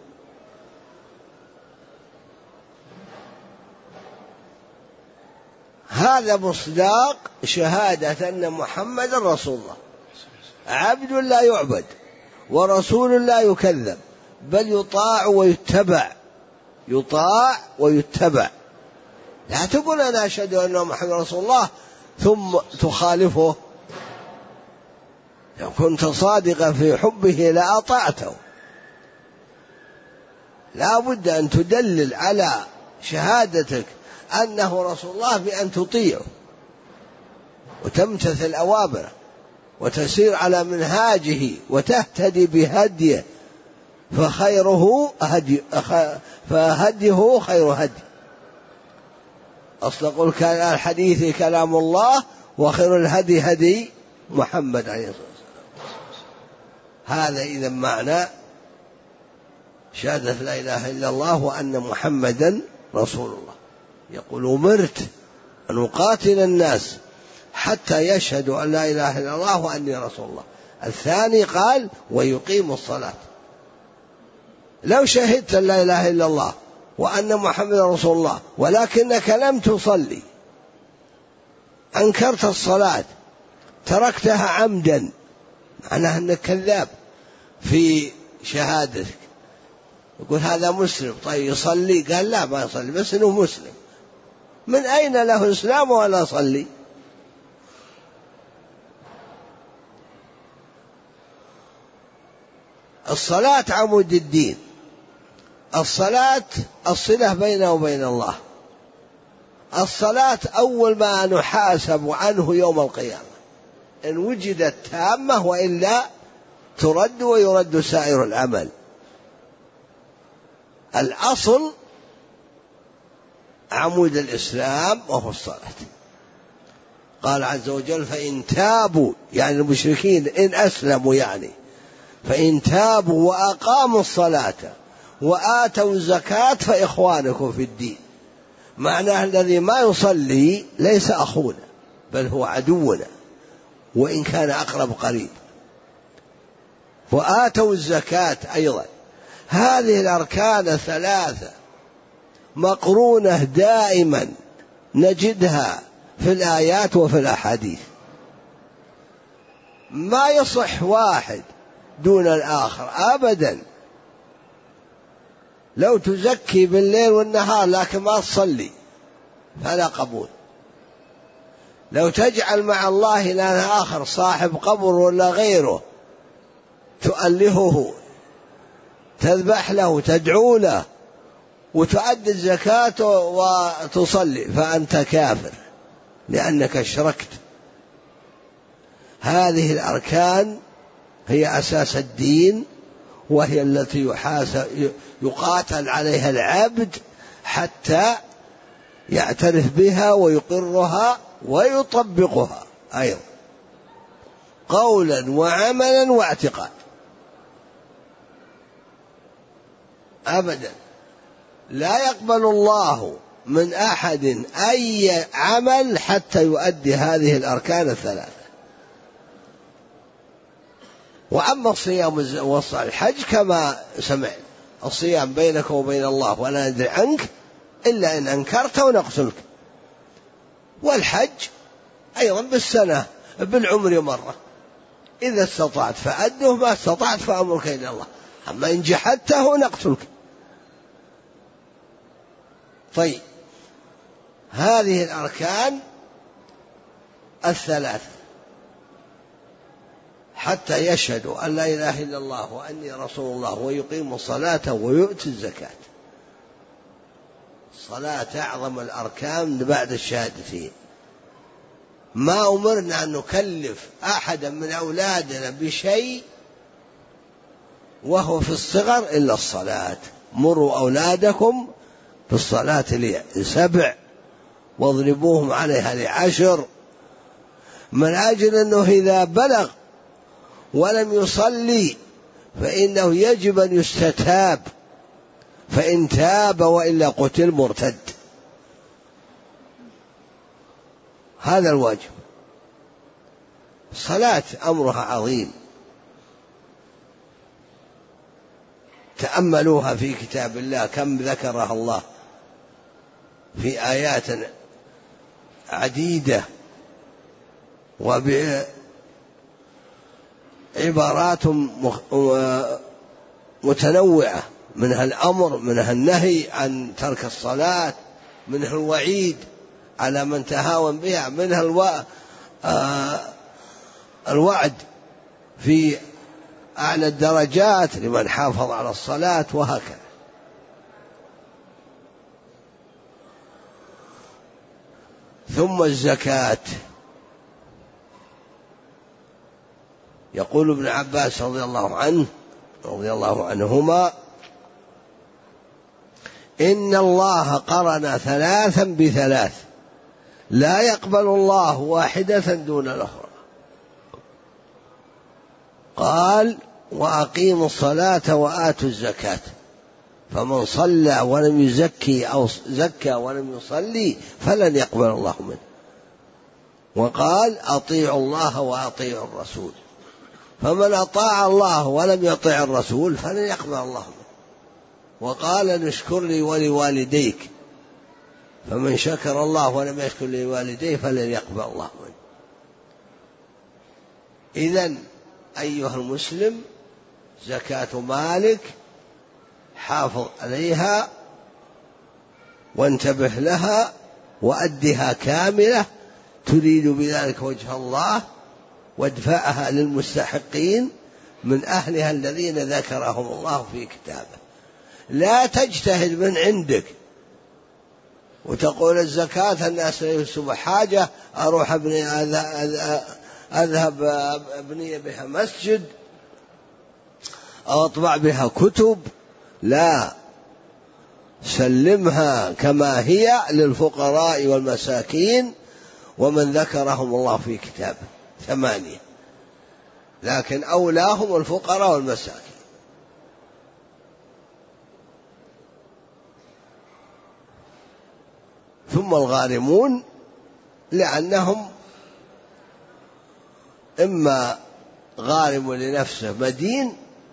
هذا مصداق شهادة أن محمد رسول الله، عبد لا يعبد ورسول لا يكذب، بل يطاع ويتبع، يطاع ويتبع. لا تقول أنا أشهد أن محمد رسول الله ثم تخالفه. لو كنت صادقا في حبه لأطعته. لا بد أن تدلل على شهادتك أنه رسول الله بأن تطيعه وتمتثل أوامره وتسير على منهاجه وتهتدي بهديه، فهديه خير هدي. أصدق الحديث كلام الله، وخير الهدي هدي محمد عليه الصلاة والسلام. هذا إذا معنى شهادة لا إله إلا الله وأن محمدا رسول الله. يقول أمرت أن أقاتل الناس حتى يشهدوا أن لا إله إلا الله وأني رسول الله. الثاني قال ويقيم الصلاة. لو شهدت أن لا إله إلا الله وأن محمد رسول الله ولكنك لم تصلي، أنكرت الصلاة، تركتها عمدا، معناه أنك كذاب في شهادتك. يقول هذا مسلم، طيب يصلي؟ قال لا ما يصلي، بس إنه مسلم. من أين له إسلام ولا يصلي؟ الصلاة عمود الدين. الصلاة الصلة بينه وبين الله. الصلاة أول ما نحاسب عنه يوم القيامة، إن وجدت تامة، وإلا ترد ويرد سائر العمل. الأصل عمود الإسلام وهو الصلاة. قال عز وجل فإن تابوا، يعني المشركين إن أسلموا، يعني فإن تابوا وأقاموا الصلاة وآتوا الزكاة فإخوانكم في الدين. معناه الذي ما يصلي ليس أخونا، بل هو عدونا، وإن كان أقرب قريب. وآتوا الزكاة أيضا. هذه الأركان الثلاثة مقرونة دائما، نجدها في الآيات وفي الأحاديث. ما يصح واحد دون الآخر أبدا. لو تزكي بالليل والنهار لكن ما تصلي فلا قبول. لو تجعل مع الله إلها آخر، صاحب قبر ولا غيره، تؤلهه، تذبح له، تدعو له، وتؤدي الزكاة وتصلي فأنت كافر لأنك أشركت. هذه الأركان هي أساس الدين، وهي التي يقاتل عليها العبد حتى يعترف بها ويقرها ويطبقها أيضا قولا وعملا واعتقاد. أبدا لا يقبل الله من أحد أي عمل حتى يؤدي هذه الأركان الثلاثة. وأما الصيام والحج كما سمعت، الصيام بينك وبين الله ولا ندري عنك إلا إن أنكرت ونقتلك، والحج أيضا بالسنة بالعمر مرة، إذا استطعت فأده، ما استطعت فأمرك إلى الله، أما إن جحدته نقتلك. طيب هذه الأركان الثلاث حتى يشهدوا أن لا إله إلا الله وأني رسول الله ويقيموا الصلاة ويؤتي الزكاة. الصلاة أعظم الأركان بعد الشهادتين. ما أمرنا أن نكلف أحدا من أولادنا بشيء وهو في الصغر إلا الصلاة. مروا أولادكم بالصلاة ل7 واضربوهم عليها ل10، من أجل أنه إذا بلغ ولم يصلي فإنه يجب أن يستتاب، فإن تاب وإلا قتل مرتد. هذا الواجب. الصلاة أمرها عظيم، تأملوها في كتاب الله كم ذكرها الله في آيات عديدة وبعبارات متنوعة، منها الأمر، منها النهي عن ترك الصلاة، منها الوعيد على من تهاون بها، منها الوعد في أعلى الدرجات لمن حافظ على الصلاة، وهكذا. ثم الزكاة. يقول ابن عباس رضي الله عنهما: إن الله قرن 3 ب3، لا يقبل الله واحدة دون الأخرى. قال: وأقيموا الصلاة وآتوا الزكاة، فمن صلى ولم يزكي أو زكى ولم يصلي فلن يقبل الله منه. وقال: أطيعوا الله وأطيعوا الرسول، فمن أطاع الله ولم يطع الرسول فلن يقبل الله منه. وقال: نشكر لي ولوالديك، فمن شكر الله ولم يشكر لوالديه فلن يقبل الله منه. إذن أيها المسلم، زكاة مالك حافظ عليها وانتبه لها وأدها كاملة، تريد بذلك وجه الله، وادفعها للمستحقين من أهلها الذين ذكرهم الله في كتابه. لا تجتهد من عندك وتقول الزكاة الناس ليسوا بحاجة، أروح أذهب أبني بها مسجد أو أطبع بها كتب. لا، سلمها كما هي للفقراء والمساكين ومن ذكرهم الله في كتابه 8، لكن أولاهم الفقراء والمساكين. ثم الغارمون، لأنهم إما غارم لنفسه مدين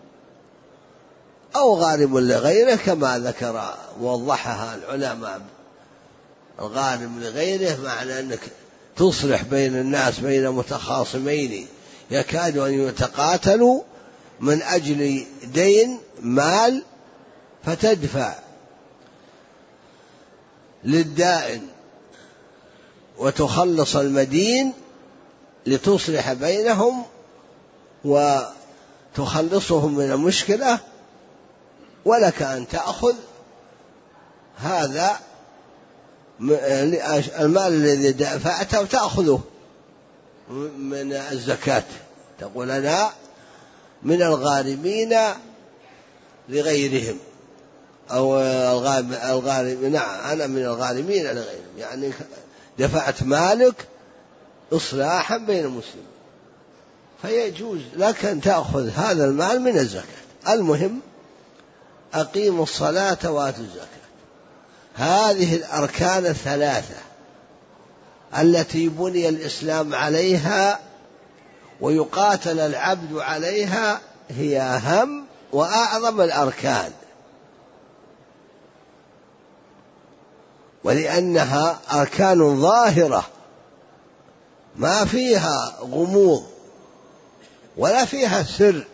أو غارم لغيره، كما ذكر ووضحها العلماء. الغارم لغيره معنى أنك تصلح بين الناس، بين متخاصمين يكاد أن يتقاتلوا من أجل دين مال، فتدفع للدائن وتخلص المدين لتصلح بينهم وتخلصهم من المشكلة، ولك أن تأخذ هذا المال الذي دفعته وتأخذه من الزكاة، تقول أنا من الغارمين لغيرهم، أو الغارم نعم أنا من الغارمين لغيرهم، يعني دفعت مالك إصلاحا بين المسلمين، فيجوز لك أن تأخذ هذا المال من الزكاة. المهم أقيموا الصلاة وآتوا الزكاة، هذه الأركان الثلاثة التي بني الإسلام عليها ويقاتل العبد عليها هي أهم وأعظم الأركان، ولأنها أركان ظاهرة ما فيها غموض ولا فيها سر،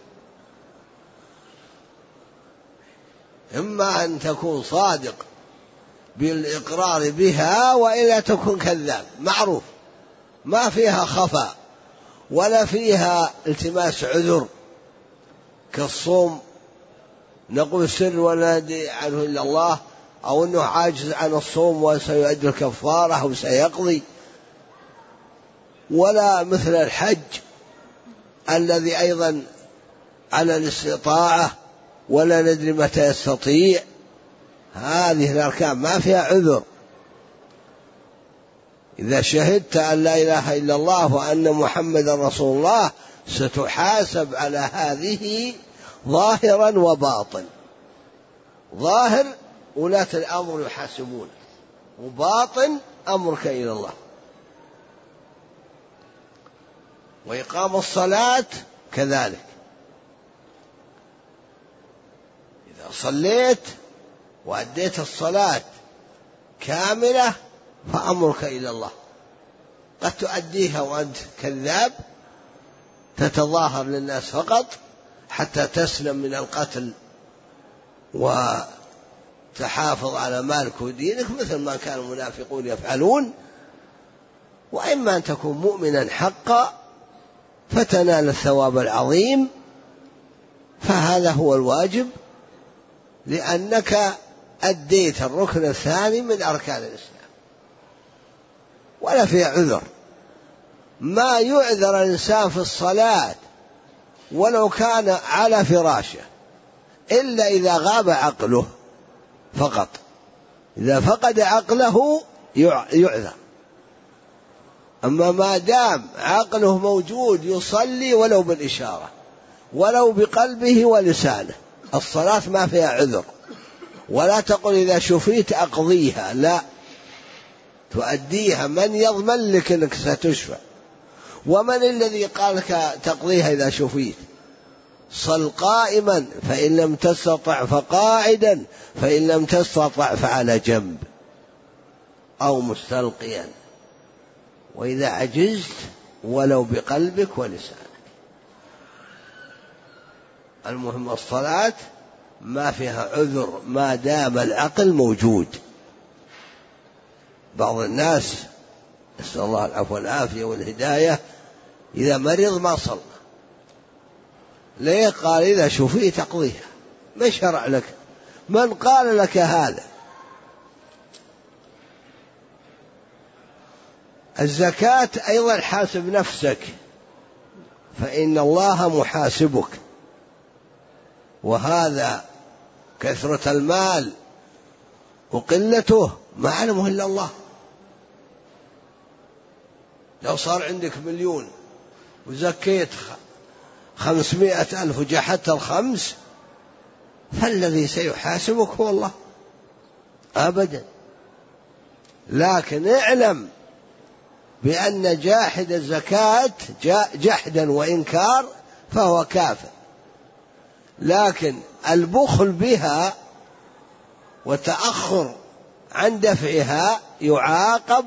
إما أن تكون صادق بالإقرار بها وإلا تكون كذاب، معروف ما فيها خفاء ولا فيها التماس عذر كالصوم نقول سر ولا يدري عنه إلا الله، أو أنه عاجز عن الصوم وسيؤدي الكفارة أو سيقضي، ولا مثل الحج الذي أيضا على الاستطاعة ولا ندري متى يستطيع. هذه الأركان ما فيها عذر، إذا شهدت أن لا إله إلا الله وأن محمدا رسول الله ستحاسب على هذه ظاهرا وباطن. ظاهر ولاة الأمر يحاسبون، وباطن أمرك إلى الله. وإقام الصلاة كذلك، إذا صليت وأديت الصلاة كاملة فأمرك إلى الله. قد تؤديها وأنت كذاب تتظاهر للناس فقط حتى تسلم من القتل وتحافظ على مالك ودينك مثل ما كان المنافقون يفعلون، وإما أن تكون مؤمنا حقا فتنال الثواب العظيم، فهذا هو الواجب لأنك أديت الركن الثاني من أركان الإسلام ولا فيه عذر. ما يعذر الإنسان في الصلاة ولو كان على فراشه إلا إذا غاب عقله فقط، إذا فقد عقله يعذر، أما ما دام عقله موجود يصلي ولو بالإشارة ولو بقلبه ولسانه، الصلاة ما فيها عذر. ولا تقل إذا شفيت أقضيها، لا، تؤديها. من يضمن لك أنك ستشفى؟ ومن الذي قال لك تقضيها إذا شفيت؟ صل قائما فإن لم تستطع فقاعدا فإن لم تستطع فعلى جنب أو مستلقيا، وإذا عجزت ولو بقلبك ولسانك. المهم الصلاة ما فيها عذر ما دام العقل موجود. بعض الناس نسأل الله العفو والعافية والهداية إذا مرض ما صلى، ليه؟ قال إذا شفيت تقضيها. ما شرع لك؟ من قال لك هذا؟ الزكاة أيضا حاسب نفسك فإن الله محاسبك، وهذا كثرة المال وقلته ما علمه إلا الله. لو صار عندك 1,000,000 وزكيت 500,000 وجحدت الخمس، فالذي سيحاسبك هو الله أبدا. لكن اعلم بأن جاحد الزكاة جحدا وإنكار فهو كافر، لكن البخل بها وتأخر عن دفعها يعاقب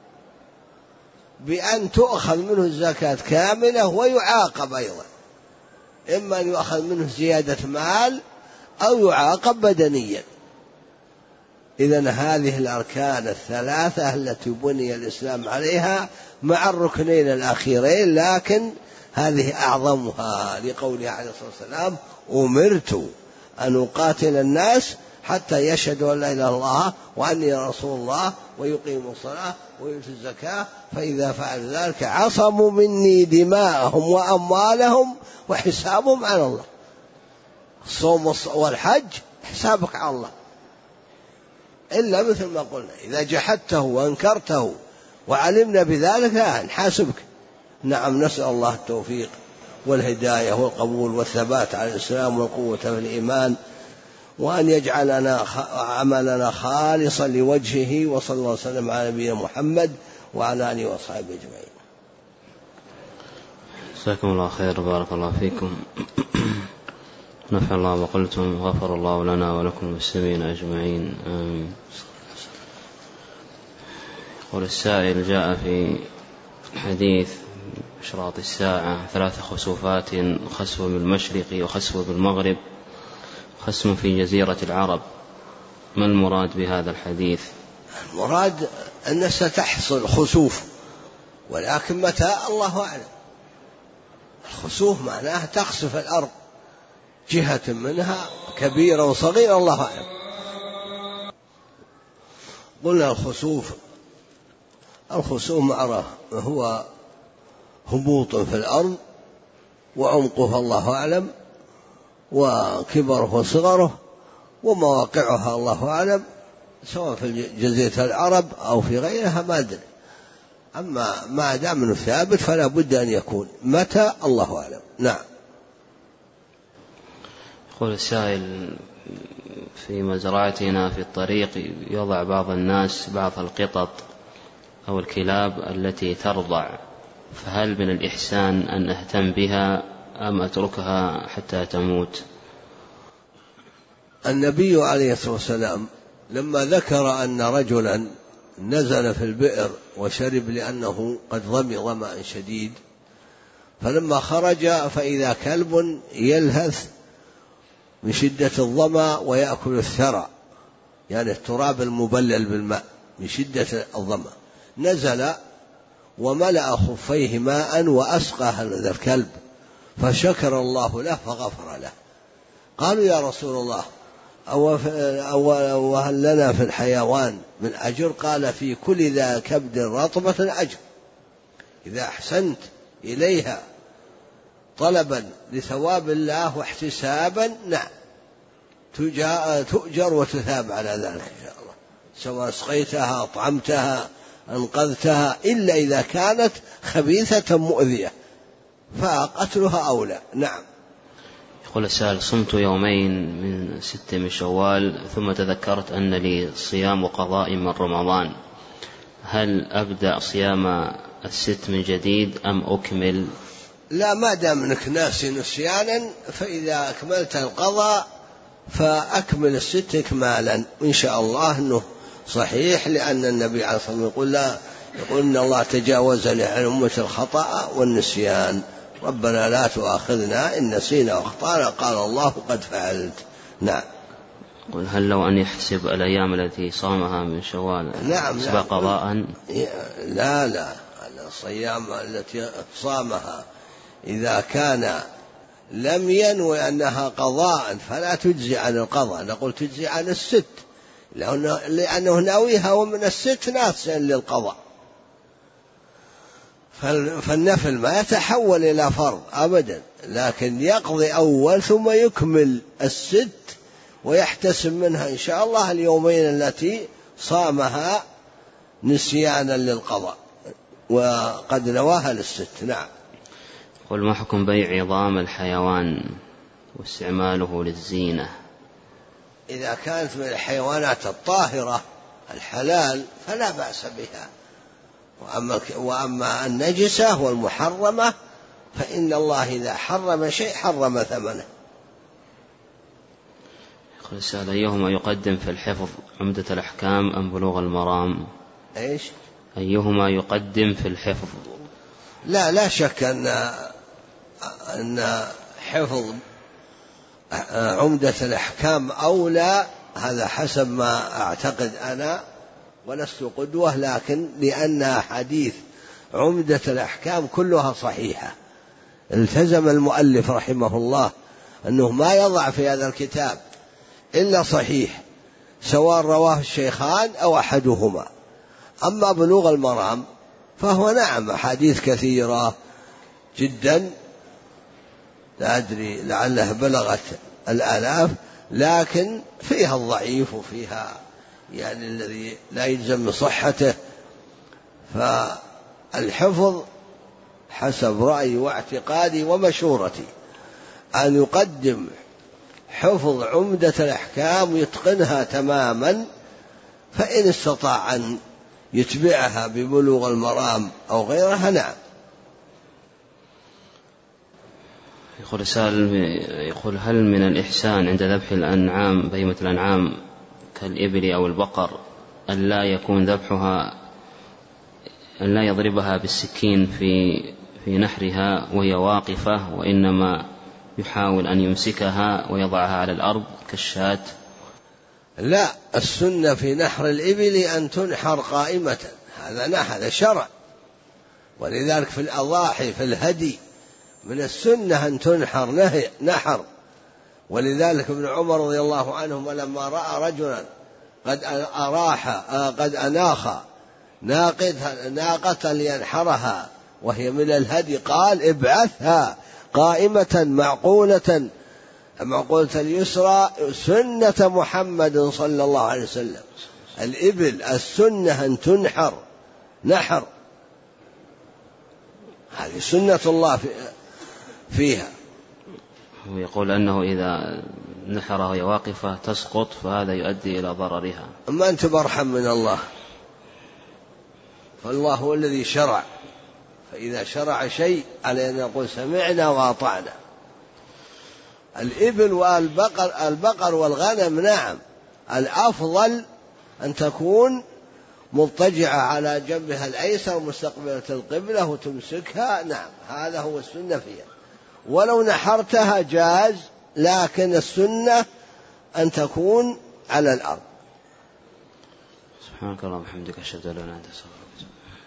بأن تؤخذ منه الزكاة كاملة، ويعاقب أيضا، إما أن يؤخذ منه زيادة مال أو يعاقب بدنيا. إذن هذه الأركان الثلاثة التي بني الإسلام عليها مع الركنين الأخيرين، لكن هذه أعظمها لقوله عليه الصلاة والسلام: أمرت أن أقاتل الناس حتى يشهدوا أن لا إله إلا الله وأني رسول الله ويقيموا الصلاة ويؤتوا الزكاة، فإذا فعلوا ذلك عصموا مني دماءهم وأموالهم وحسابهم على الله. الصوم والحج حسابك على الله، إلا مثل ما قلنا إذا جحدته وأنكرته وعلمنا بذلك لا نحاسبك. نعم، نسأل الله التوفيق والهداية والقبول والثبات على الإسلام والقوة في الإيمان، وأن يجعلنا عملنا خالصا لوجهه، وصلى الله وسلم على نبينا محمد وعلى آله وصحبه أجمعين. جزاكم الله خير، بارك الله فيكم، نفع الله وقلتم، غفر الله لنا ولكم المسلمين أجمعين، آمين. يقول السائل: جاء في حديث أشراط الساعة 3 خسوفات: خسف بالمشرق وخسف بالمغرب، خسف في جزيرة العرب. ما المراد بهذا الحديث؟ المراد أن ستحصل خسوف، ولكن متى الله أعلم. الخسوف معناه تخسف الأرض جهة منها كبيرة وصغيرة، الله أعلم. قلنا الخسوف معروف هو هبوط في الأرض وعمقه الله أعلم، وكبره وصغره ومواقعها الله أعلم، سواء في جزيرة العرب أو في غيرها ما أدري. أما ما دام انه ثابت فلا بد أن يكون، متى الله أعلم. نعم. يقول السائل: في مزرعتنا في الطريق يضع بعض الناس بعض القطط أو الكلاب التي ترضع، فهل من الإحسان أن أهتم بها أم أتركها حتى تموت؟ النبي عليه الصلاة والسلام لما ذكر أن رجلا نزل في البئر وشرب لأنه قد ظمئ ظمأ شديد، فلما خرج فإذا كلب يلهث من شدة الظمأ ويأكل الثرى، يعني التراب المبلل بالماء من شدة الظمأ، نزل وملأ خفيه ماء وأسقى هذا الكلب، فشكر الله له فغفر له. قالوا: يا رسول الله، أو هل لنا في الحيوان من أجر؟ قال: في كل ذا كبد رطبة أجر، إذا أحسنت إليها طلبا لثواب الله واحتسابا، نعم، تؤجر وتثاب على ذلك إن شاء الله، سواء سقيتها أطعمتها أنقذتها، إلا إذا كانت خبيثة مؤذية فقتلها أولى. نعم. يقول السائل: صمت يومين من 6 من شوال، ثم تذكرت أن لي صيام وقضاء من رمضان، هل أبدأ صيام 6 من جديد أم أكمل؟ لا، ما دام أنك ناسي نسيانا فإذا أكملت القضاء فأكمل 6 إكمالا، إن شاء الله أنه صحيح، لأن النبي عليه الصلاة والسلام يقول إن الله تجاوز عن أمة الخطأ والنسيان، ربنا لا تؤاخذنا إن نسينا واخطأنا، قال الله قد فعلت. نعم. قل: هل لو أن يحسب الأيام التي صامها من شوال يحسب قضاء؟ لا، الصيام التي صامها إذا كان لم ينوي أنها قضاء فلا تجزي عن القضاء، نقول تجزي عن 6، لأنه ناويها ومن 6 ناسا للقضاء، فالنفل ما يتحول إلى فرض أبدا، لكن يقضي أول ثم يكمل 6 ويحتسب منها إن شاء الله اليومين التي صامها نسيانا للقضاء وقد نواها لل6. نعم. قل: ما حكم بيع عظام الحيوان واستعماله للزينة؟ إذا كانت من الحيوانات الطاهرة الحلال فلا بأس بها، وأما النجسة والمحرمة فإن الله إذا حرم شيء حرم ثمنه. يقول السائل: أيهما يقدم في الحفظ، عمدة الأحكام أم بلوغ المرام؟ إيش؟ أيهما يقدم في الحفظ؟ لا شك أن حفظ عمدة الأحكام أولى، هذا حسب ما أعتقد أنا، ولست قدوة، لكن لأن حديث عمدة الأحكام كلها صحيحة، التزم المؤلف رحمه الله أنه ما يضع في هذا الكتاب إلا صحيح، سواء رواه الشيخان أو أحدهما. أما بلوغ المرام فهو نعم أحاديث كثيرة جدا، لا أدري لعله بلغت الآلاف، لكن فيها الضعيف وفيها يعني الذي لا يلزم من صحته. فالحفظ حسب رأيي واعتقادي ومشورتي أن يقدم حفظ عمدة الأحكام ويتقنها تماما، فإن استطاع أن يتبعها ببلوغ المرام أو غيرها نعم. يقول سائل يقول: هل من الإحسان عند ذبح الأنعام بهيمة الأنعام كالإبل أو البقر أن لا يكون ذبحها، أن لا يضربها بالسكين في نحرها وهي واقفة، وإنما يحاول أن يمسكها ويضعها على الأرض كالشاة؟ لا، السنة في نحر الإبل أن تنحر قائمة، هذا شرع، ولذلك في الأضاحي في الهدي من السنة أن تنحر نحر. ولذلك ابن عمر رضي الله عنهما لما رأى رجلا قد أناخ ناقة لينحرها وهي من الهدي قال: ابعثها قائمة معقولة اليسرى سنة محمد صلى الله عليه وسلم. الإبل السنة أن تنحر نحر، هذه سنة الله فيها. ويقول أنه إذا نحرها وهي واقفة تسقط، فهذا يؤدي إلى ضررها. أما أنت برحم من الله، فالله هو الذي شرع، فإذا شرع شيء على أن نقول سمعنا وأطعنا. الإبل والبقر والغنم نعم الأفضل أن تكون مضطجعة على جنبها الأيسر مستقبلة القبلة وتمسكها، نعم هذا هو السنة فيها. ولو نحرتها جاز، لكن السنة أن تكون على الأرض. سبحانك اللهم وبحمدك أشهد أن لا إله إلا أنت أستغفرك.